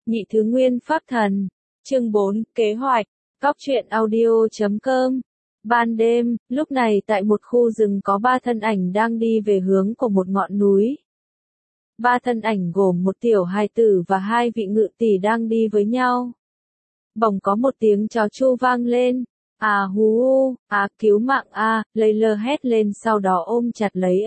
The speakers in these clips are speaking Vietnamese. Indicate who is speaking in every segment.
Speaker 1: Nhị thứ nguyên pháp thần. Chương 4, kế hoạch. Góc truyện audio.com. Ban đêm, lúc này tại một khu rừng có ba thân ảnh đang đi về hướng của một ngọn núi. Ba thân ảnh gồm một tiểu hài tử và hai vị ngự tỷ đang đi với nhau. Bỗng có một tiếng chó tru vang lên. À hú u, à cứu mạng a, Layla hét lên sau đó ôm chặt lấy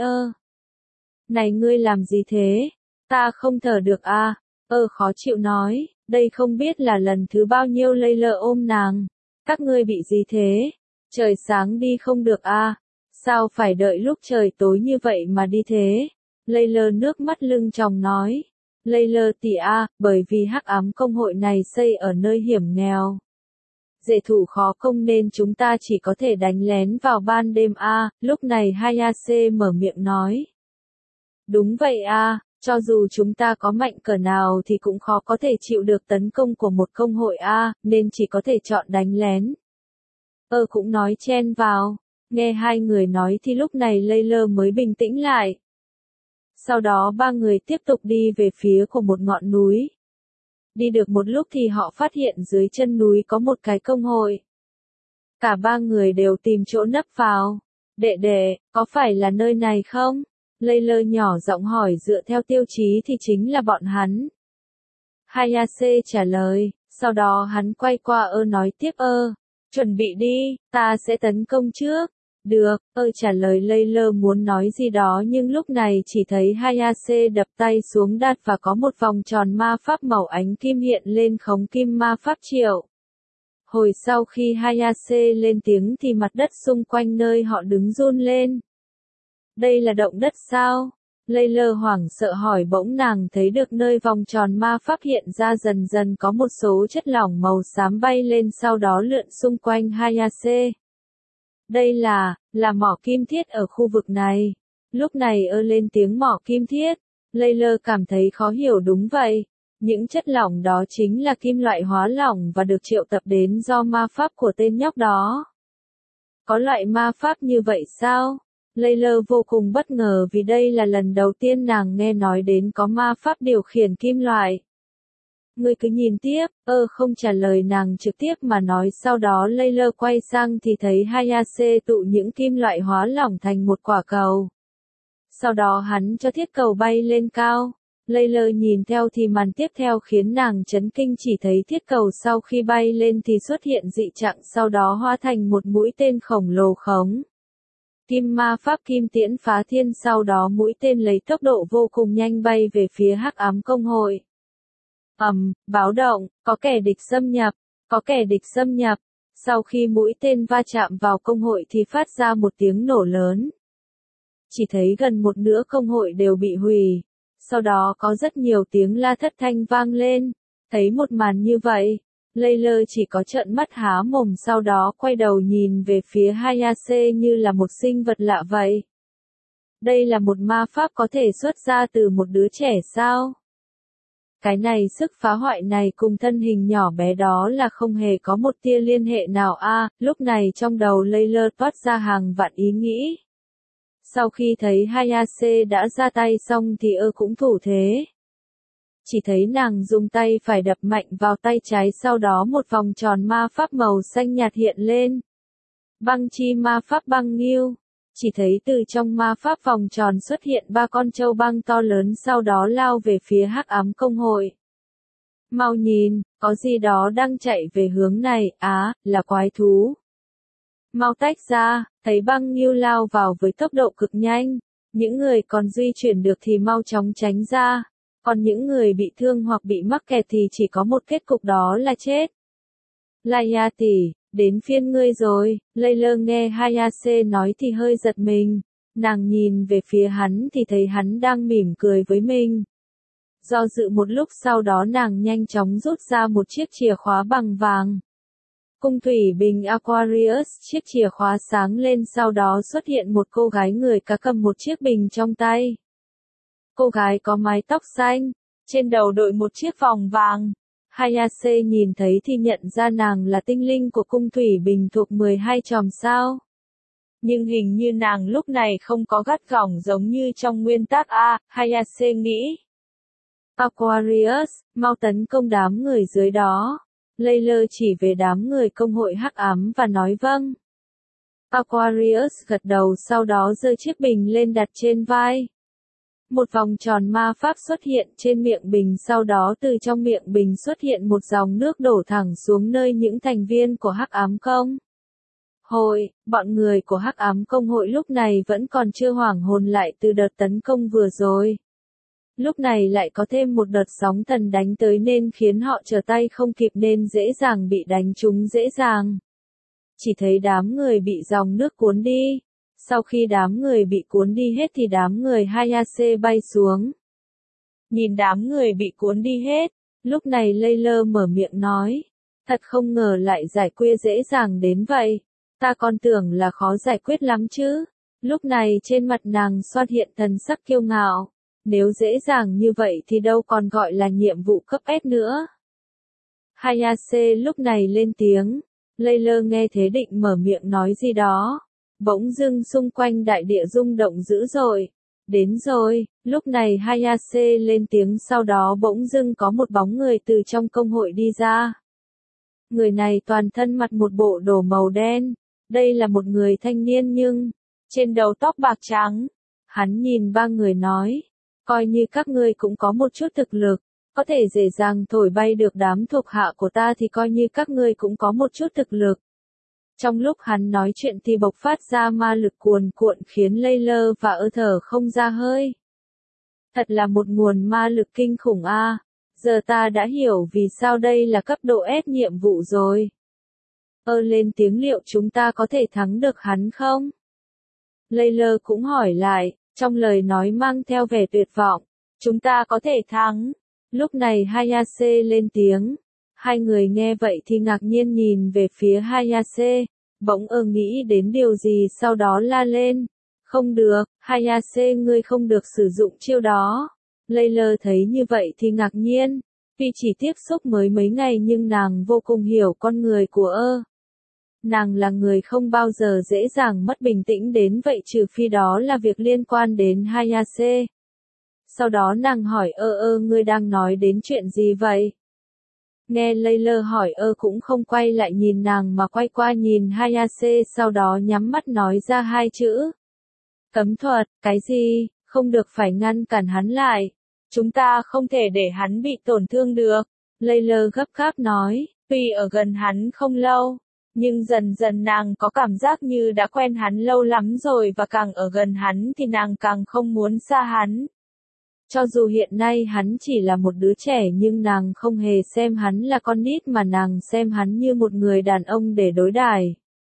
Speaker 1: Này ngươi làm gì thế? Ta không thở được a. Khó chịu nói, đây không biết là lần thứ bao nhiêu Layla ôm nàng. Các ngươi bị gì thế? Trời sáng đi không được a? Sao phải đợi lúc trời tối như vậy mà đi thế? Layla nước mắt lưng tròng nói. Layla tỷ a, bởi vì hắc ám công hội này xây ở nơi hiểm nghèo. Dễ thủ khó công nên chúng ta chỉ có thể đánh lén vào ban đêm a. Lúc này Hayase mở miệng nói. Đúng vậy a. Cho dù chúng ta có mạnh cỡ nào thì cũng khó có thể chịu được tấn công của một công hội A, nên chỉ có thể chọn đánh lén. Cũng nói chen vào. Nghe hai người nói thì lúc này Layla mới bình tĩnh lại. Sau đó ba người tiếp tục đi về phía của một ngọn núi. Đi được một lúc thì họ phát hiện dưới chân núi có một cái công hội. Cả ba người đều tìm chỗ nấp vào. Đệ đệ, có phải là nơi này không? Layla nhỏ giọng hỏi dựa theo tiêu chí thì chính là bọn hắn. Hayase trả lời, sau đó hắn quay qua nói tiếp chuẩn bị đi, ta sẽ tấn công trước. Được, trả lời Layla muốn nói gì đó nhưng lúc này chỉ thấy Hayase đập tay xuống đát và có một vòng tròn ma pháp màu ánh kim hiện lên khống kim ma pháp triệu. Hồi sau khi Hayase lên tiếng thì mặt đất xung quanh nơi họ đứng run lên. Đây là động đất sao? Layla hoảng sợ hỏi bỗng nàng thấy được nơi vòng tròn ma pháp hiện ra dần dần có một số chất lỏng màu xám bay lên sau đó lượn xung quanh Hayase. Đây là mỏ kim thiết ở khu vực này. Lúc này lên tiếng mỏ kim thiết. Layla cảm thấy khó hiểu đúng vậy. Những chất lỏng đó chính là kim loại hóa lỏng và được triệu tập đến do ma pháp của tên nhóc đó. Có loại ma pháp như vậy sao? Layla vô cùng bất ngờ vì đây là lần đầu tiên nàng nghe nói đến có ma pháp điều khiển kim loại. Ngươi cứ nhìn tiếp, không trả lời nàng trực tiếp mà nói sau đó Layla quay sang thì thấy Hayase tụ những kim loại hóa lỏng thành một quả cầu. Sau đó hắn cho thiết cầu bay lên cao. Layla nhìn theo thì màn tiếp theo khiến nàng chấn kinh chỉ thấy thiết cầu sau khi bay lên thì xuất hiện dị trạng sau đó hóa thành một mũi tên khổng lồ khống. Kim ma pháp kim tiễn phá thiên sau đó mũi tên lấy tốc độ vô cùng nhanh bay về phía hắc ám công hội. Báo động, có kẻ địch xâm nhập, có kẻ địch xâm nhập. Sau khi mũi tên va chạm vào công hội thì phát ra một tiếng nổ lớn. Chỉ thấy gần một nửa công hội đều bị hủy. Sau đó có rất nhiều tiếng la thất thanh vang lên. Thấy một màn như vậy, Layla chỉ có trợn mắt há mồm sau đó quay đầu nhìn về phía Hayase như là một sinh vật lạ vậy. Đây là một ma pháp có thể xuất ra từ một đứa trẻ sao? Cái này sức phá hoại này cùng thân hình nhỏ bé đó là không hề có một tia liên hệ nào lúc này trong đầu Layla toát ra hàng vạn ý nghĩ. Sau khi thấy Hayase đã ra tay xong thì cũng thủ thế. Chỉ thấy nàng dùng tay phải đập mạnh vào tay trái sau đó một vòng tròn ma pháp màu xanh nhạt hiện lên. Băng chi ma pháp băng nghiêu. Chỉ thấy từ trong ma pháp vòng tròn xuất hiện ba con trâu băng to lớn sau đó lao về phía hắc ám công hội. Mau nhìn, có gì đó đang chạy về hướng này, là quái thú. Mau tách ra, thấy băng nghiêu lao vào với tốc độ cực nhanh. Những người còn di chuyển được thì mau chóng tránh ra. Còn những người bị thương hoặc bị mắc kẹt thì chỉ có một kết cục đó là chết. Layla tỷ, đến phiên ngươi rồi. Layla nghe Hayase nói thì hơi giật mình. Nàng nhìn về phía hắn thì thấy hắn đang mỉm cười với mình. Do dự một lúc sau đó nàng nhanh chóng rút ra một chiếc chìa khóa bằng vàng. Cung thủy bình Aquarius, chiếc chìa khóa sáng lên sau đó xuất hiện một cô gái người cá cầm một chiếc bình trong tay. Cô gái có mái tóc xanh, trên đầu đội một chiếc vòng vàng. Hayase nhìn thấy thì nhận ra nàng là tinh linh của cung thủy bình thuộc 12 chòm sao. Nhưng hình như nàng lúc này không có gắt gỏng giống như trong nguyên tác Hayase nghĩ. Aquarius, mau tấn công đám người dưới đó. Layla chỉ về đám người công hội hắc ám và nói vâng. Aquarius gật đầu, sau đó giơ chiếc bình lên đặt trên vai. Một vòng tròn ma pháp xuất hiện trên miệng bình, sau đó từ trong miệng bình xuất hiện một dòng nước đổ thẳng xuống nơi những thành viên của hắc ám công hội. Bọn người của hắc ám công hội lúc này vẫn còn chưa hoảng hồn lại từ đợt tấn công vừa rồi. Lúc này lại có thêm một đợt sóng thần đánh tới nên khiến họ trở tay không kịp nên dễ dàng bị đánh trúng dễ dàng. Chỉ thấy đám người bị dòng nước cuốn đi. Sau khi đám người bị cuốn đi hết thì đám người Hayase bay xuống. Nhìn đám người bị cuốn đi hết, lúc này Layla mở miệng nói. Thật không ngờ lại giải quyết dễ dàng đến vậy. Ta còn tưởng là khó giải quyết lắm chứ. Lúc này trên mặt nàng xuất hiện thần sắc kiêu ngạo. Nếu dễ dàng như vậy thì đâu còn gọi là nhiệm vụ cấp S nữa. Hayase lúc này lên tiếng. Layla nghe thế định mở miệng nói gì đó. Bỗng dưng xung quanh đại địa rung động dữ dội. Đến rồi, lúc này Hayase lên tiếng, sau đó bỗng dưng có một bóng người từ trong công hội đi ra. Người này toàn thân mặc một bộ đồ màu đen. Đây là một người thanh niên nhưng trên đầu tóc bạc trắng. Hắn nhìn ba người nói. Coi như các ngươi cũng có một chút thực lực, có thể dễ dàng thổi bay được đám thuộc hạ của ta thì coi như các ngươi cũng có một chút thực lực. Trong lúc hắn nói chuyện thì bộc phát ra ma lực cuồn cuộn khiến Layla và thở không ra hơi. Thật là một nguồn ma lực kinh khủng a. Giờ ta đã hiểu vì sao đây là cấp độ S nhiệm vụ rồi. Lên tiếng, liệu chúng ta có thể thắng được hắn không? Layla cũng hỏi lại, trong lời nói mang theo vẻ tuyệt vọng. Chúng ta có thể thắng. Lúc này Hayase lên tiếng. Hai người nghe vậy thì ngạc nhiên nhìn về phía Hayase. Bỗng nghĩ đến điều gì sau đó la lên. Không được, Hayase ngươi không được sử dụng chiêu đó. Layla thấy như vậy thì ngạc nhiên. Tuy chỉ tiếp xúc mới mấy ngày nhưng nàng vô cùng hiểu con người của Nàng là người không bao giờ dễ dàng mất bình tĩnh đến vậy trừ phi đó là việc liên quan đến Hayase. Sau đó nàng hỏi ngươi đang nói đến chuyện gì vậy? Nghe Layla hỏi cũng không quay lại nhìn nàng mà quay qua nhìn Hayase, sau đó nhắm mắt nói ra hai chữ. Cấm thuật, cái gì? Không được, phải ngăn cản hắn lại. Chúng ta không thể để hắn bị tổn thương được. Layla gấp gáp nói, tuy ở gần hắn không lâu. Nhưng dần dần nàng có cảm giác như đã quen hắn lâu lắm rồi và càng ở gần hắn thì nàng càng không muốn xa hắn. Cho dù hiện nay hắn chỉ là một đứa trẻ nhưng nàng không hề xem hắn là con nít mà nàng xem hắn như một người đàn ông để đối đãi.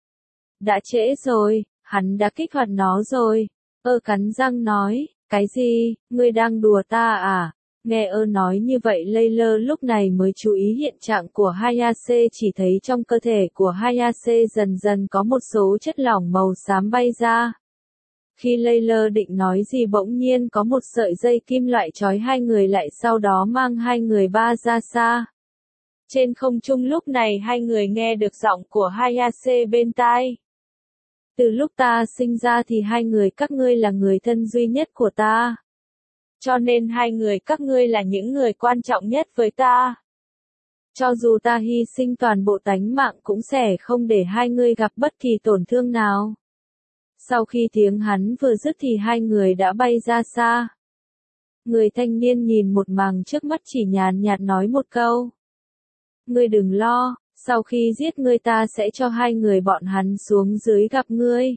Speaker 1: Đã trễ rồi, hắn đã kích hoạt nó rồi. Cắn răng nói, cái gì, ngươi đang đùa ta à? Nghe nói như vậy Layla lúc này mới chú ý hiện trạng của Hayase, chỉ thấy trong cơ thể của Hayase dần dần có một số chất lỏng màu xám bay ra. Khi Layla định nói gì bỗng nhiên có một sợi dây kim loại trói hai người lại, sau đó mang hai người ba ra xa. Trên không trung lúc này hai người nghe được giọng của Hayase bên tai. Từ lúc ta sinh ra thì hai người các ngươi là người thân duy nhất của ta. Cho nên hai người các ngươi là những người quan trọng nhất với ta. Cho dù ta hy sinh toàn bộ tánh mạng cũng sẽ không để hai người gặp bất kỳ tổn thương nào. Sau khi tiếng hắn vừa dứt thì hai người đã bay ra xa. Người thanh niên nhìn một màng trước mắt chỉ nhàn nhạt nói một câu. Ngươi đừng lo, sau khi giết ngươi ta sẽ cho hai người bọn hắn xuống dưới gặp ngươi.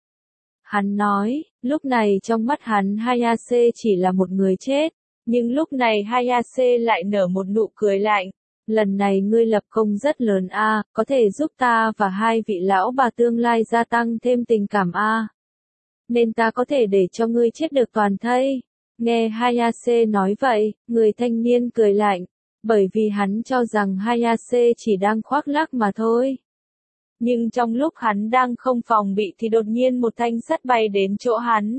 Speaker 1: Hắn nói, lúc này trong mắt hắn Hayase chỉ là một người chết, nhưng lúc này Hayase lại nở một nụ cười lạnh. Lần này ngươi lập công rất lớn có thể giúp ta và hai vị lão bà tương lai gia tăng thêm tình cảm nên ta có thể để cho ngươi chết được toàn thây. Nghe Hayase nói vậy, người thanh niên cười lạnh, bởi vì hắn cho rằng Hayase chỉ đang khoác lác mà thôi. Nhưng trong lúc hắn đang không phòng bị thì đột nhiên một thanh sắt bay đến chỗ hắn.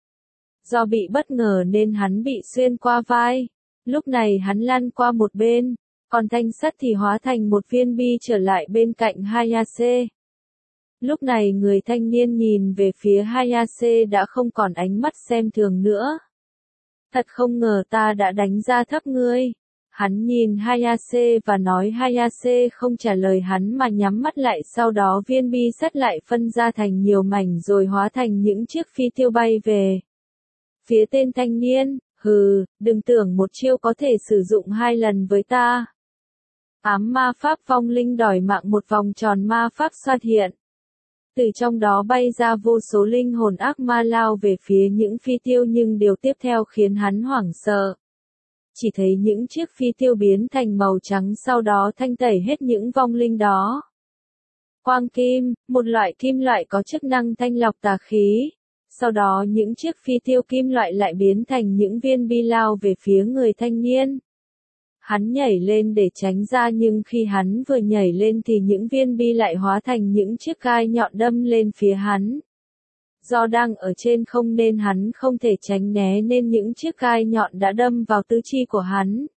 Speaker 1: Do bị bất ngờ nên hắn bị xuyên qua vai. Lúc này hắn lăn qua một bên, còn thanh sắt thì hóa thành một viên bi trở lại bên cạnh Hayase. Lúc này người thanh niên nhìn về phía Hayase đã không còn ánh mắt xem thường nữa. Thật không ngờ ta đã đánh giá thấp ngươi. Hắn nhìn Hayase và nói Hayase không trả lời hắn mà nhắm mắt lại, sau đó viên bi sắt lại phân ra thành nhiều mảnh rồi hóa thành những chiếc phi tiêu bay về phía tên thanh niên. Hừ, đừng tưởng một chiêu có thể sử dụng 2 lần với ta. Ám ma pháp vong linh đòi mạng, một vòng tròn ma pháp xuất hiện. Từ trong đó bay ra vô số linh hồn ác ma lao về phía những phi tiêu, nhưng điều tiếp theo khiến hắn hoảng sợ. Chỉ thấy những chiếc phi tiêu biến thành màu trắng, sau đó thanh tẩy hết những vong linh đó. Quang kim, một loại kim loại có chức năng thanh lọc tà khí. Sau đó những chiếc phi tiêu kim loại lại biến thành những viên bi lao về phía người thanh niên. Hắn nhảy lên để tránh ra, nhưng khi hắn vừa nhảy lên thì những viên bi lại hóa thành những chiếc gai nhọn đâm lên phía hắn. Do đang ở trên không nên hắn không thể tránh né, nên những chiếc gai nhọn đã đâm vào tứ chi của hắn.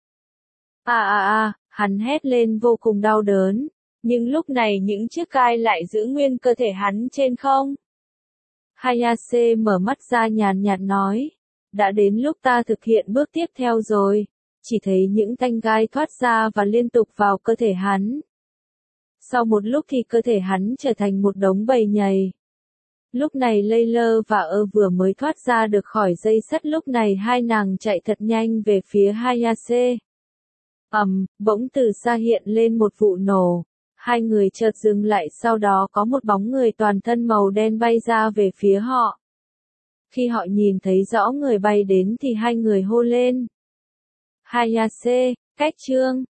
Speaker 1: Hắn hét lên vô cùng đau đớn. Nhưng lúc này những chiếc gai lại giữ nguyên cơ thể hắn trên không. Hayase mở mắt ra nhàn nhạt nói. Đã đến lúc ta thực hiện bước tiếp theo rồi. Chỉ thấy những thanh gai thoát ra và liên tục vào cơ thể hắn. Sau một lúc thì cơ thể hắn trở thành một đống bầy nhầy. Lúc này Layla và vừa mới thoát ra được khỏi dây sắt, lúc này hai nàng chạy thật nhanh về phía Hayase. Bỗng từ xa hiện lên một vụ nổ. Hai người chợt dừng lại, sau đó có một bóng người toàn thân màu đen bay ra về phía họ. Khi họ nhìn thấy rõ người bay đến thì hai người hô lên. Hayase, cách chương.